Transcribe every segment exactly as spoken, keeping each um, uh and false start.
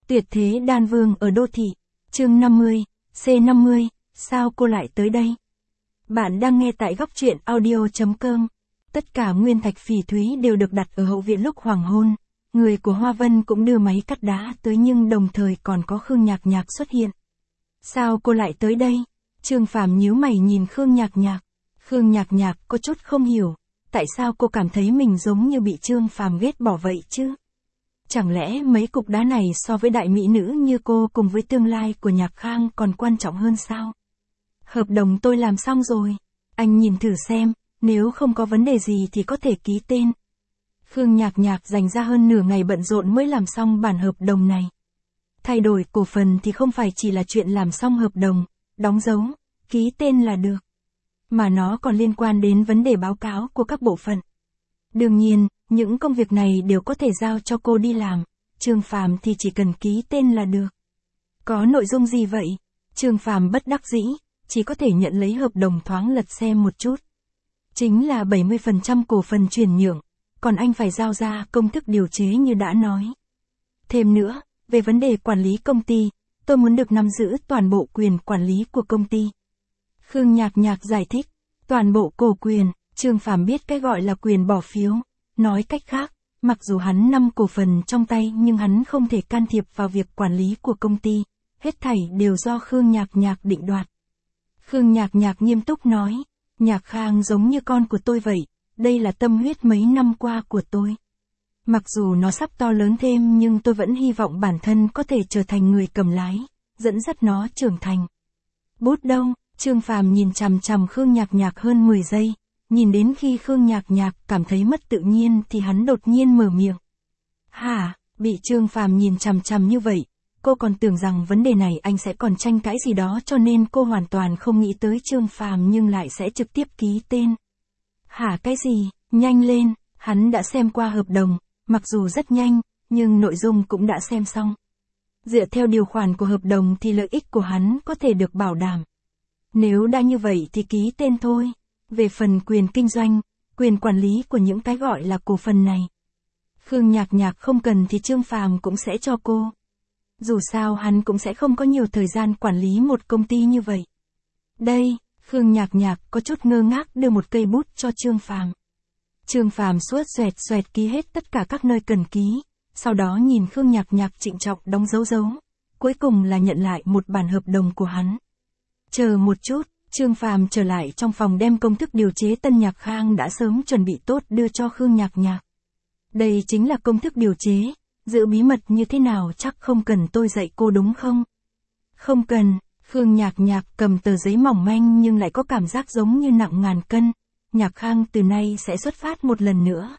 Tuyệt thế đan vương ở đô thị. Chương năm mươi, C năm mươi, sao cô lại tới đây? Bạn đang nghe tại góc truyện audio chấm com. Tất cả nguyên thạch phỉ thúy đều được đặt ở hậu viện lúc hoàng hôn. Người của Hoa Vân cũng đưa máy cắt đá tới nhưng đồng thời còn có Khương Nhạc Nhạc xuất hiện. Sao cô lại tới đây? Trương Phàm nhíu mày nhìn Khương Nhạc Nhạc. Khương Nhạc Nhạc có chút không hiểu, tại sao cô cảm thấy mình giống như bị Trương Phàm ghét bỏ vậy chứ? Chẳng lẽ mấy cục đá này so với đại mỹ nữ như cô cùng với tương lai của Nhạc Khang còn quan trọng hơn sao? Hợp đồng tôi làm xong rồi. Anh nhìn thử xem, nếu không có vấn đề gì thì có thể ký tên. Khương Nhạc Nhạc dành ra hơn nửa ngày bận rộn mới làm xong bản hợp đồng này. Thay đổi cổ phần thì không phải chỉ là chuyện làm xong hợp đồng, đóng dấu, ký tên là được. Mà nó còn liên quan đến vấn đề báo cáo của các bộ phận. Đương nhiên, những công việc này đều có thể giao cho cô đi làm, Trương Phàm thì chỉ cần ký tên là được. Có nội dung gì vậy? Trương Phàm bất đắc dĩ, chỉ có thể nhận lấy hợp đồng thoáng lật xem một chút. Chính là bảy mươi phần trăm cổ phần chuyển nhượng, còn anh phải giao ra công thức điều chế như đã nói. Thêm nữa, về vấn đề quản lý công ty, tôi muốn được nắm giữ toàn bộ quyền quản lý của công ty. Khương Nhạc Nhạc giải thích, toàn bộ cổ quyền, Trương Phàm biết cái gọi là quyền bỏ phiếu. Nói cách khác, mặc dù hắn nắm cổ phần trong tay nhưng hắn không thể can thiệp vào việc quản lý của công ty, hết thảy đều do Khương Nhạc Nhạc định đoạt. Khương Nhạc Nhạc nghiêm túc nói, Nhạc Khang giống như con của tôi vậy, đây là tâm huyết mấy năm qua của tôi. Mặc dù nó sắp to lớn thêm nhưng tôi vẫn hy vọng bản thân có thể trở thành người cầm lái, dẫn dắt nó trưởng thành. Bút đâu? Trương Phàm nhìn chằm chằm Khương Nhạc Nhạc hơn mười giây, nhìn đến khi Khương Nhạc Nhạc cảm thấy mất tự nhiên thì hắn đột nhiên mở miệng. Hả? Bị Trương Phàm nhìn chằm chằm như vậy, cô còn tưởng rằng vấn đề này anh sẽ còn tranh cãi gì đó cho nên cô hoàn toàn không nghĩ tới Trương Phàm nhưng lại sẽ trực tiếp ký tên. Hả cái gì? Nhanh lên, hắn đã xem qua hợp đồng, mặc dù rất nhanh, nhưng nội dung cũng đã xem xong. Dựa theo điều khoản của hợp đồng thì lợi ích của hắn có thể được bảo đảm. Nếu đã như vậy thì ký tên thôi. Về phần quyền kinh doanh, quyền quản lý của những cái gọi là cổ phần này, Khương Nhạc Nhạc không cần thì Trương Phàm cũng sẽ cho cô. Dù sao hắn cũng sẽ không có nhiều thời gian quản lý một công ty như vậy. Đây, Khương Nhạc Nhạc có chút ngơ ngác đưa một cây bút cho Trương Phàm. Trương Phàm suốt xoẹt xoẹt ký hết tất cả các nơi cần ký, sau đó nhìn Khương Nhạc Nhạc trịnh trọng đóng dấu dấu, cuối cùng là nhận lại một bản hợp đồng của hắn. Chờ một chút, Trương Phàm trở lại trong phòng đem công thức điều chế tân Nhạc Khang đã sớm chuẩn bị tốt đưa cho Khương Nhạc Nhạc. Đây chính là công thức điều chế, giữ bí mật như thế nào chắc không cần tôi dạy cô đúng không? Không cần, Khương Nhạc Nhạc cầm tờ giấy mỏng manh nhưng lại có cảm giác giống như nặng ngàn cân. Nhạc Khang từ nay sẽ xuất phát một lần nữa.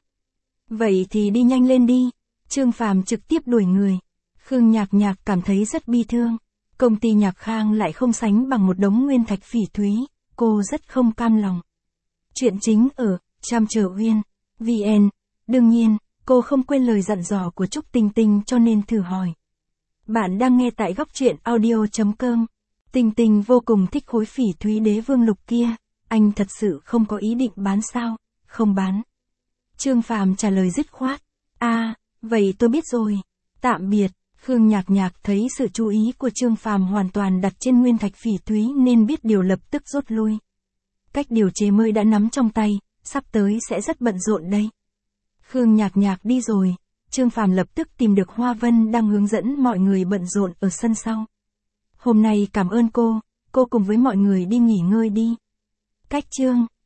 Vậy thì đi nhanh lên đi. Trương Phàm trực tiếp đuổi người. Khương Nhạc Nhạc cảm thấy rất bi thương. Công ty Nhạc Khang lại không sánh bằng một đống nguyên thạch phỉ thúy, cô rất không cam lòng. Chuyện chính ở Cham Trở Uyên, vn. Đương nhiên, cô không quên lời dặn dò của Trúc Tinh Tinh cho nên thử hỏi. Bạn đang nghe tại góc truyện audio chấm com. Tinh Tinh vô cùng thích khối phỉ thúy đế vương lục kia, anh thật sự không có ý định bán sao? Không bán. Trương Phàm trả lời dứt khoát. À, vậy tôi biết rồi. Tạm biệt. Khương Nhạc Nhạc thấy sự chú ý của Trương Phàm hoàn toàn đặt trên nguyên thạch phỉ thúy nên biết điều lập tức rút lui. Cách điều chế mới đã nắm trong tay, sắp tới sẽ rất bận rộn đây. Khương Nhạc Nhạc đi rồi, Trương Phàm lập tức tìm được Hoa Vân đang hướng dẫn mọi người bận rộn ở sân sau. Hôm nay cảm ơn cô, cô cùng với mọi người đi nghỉ ngơi đi. Cách chương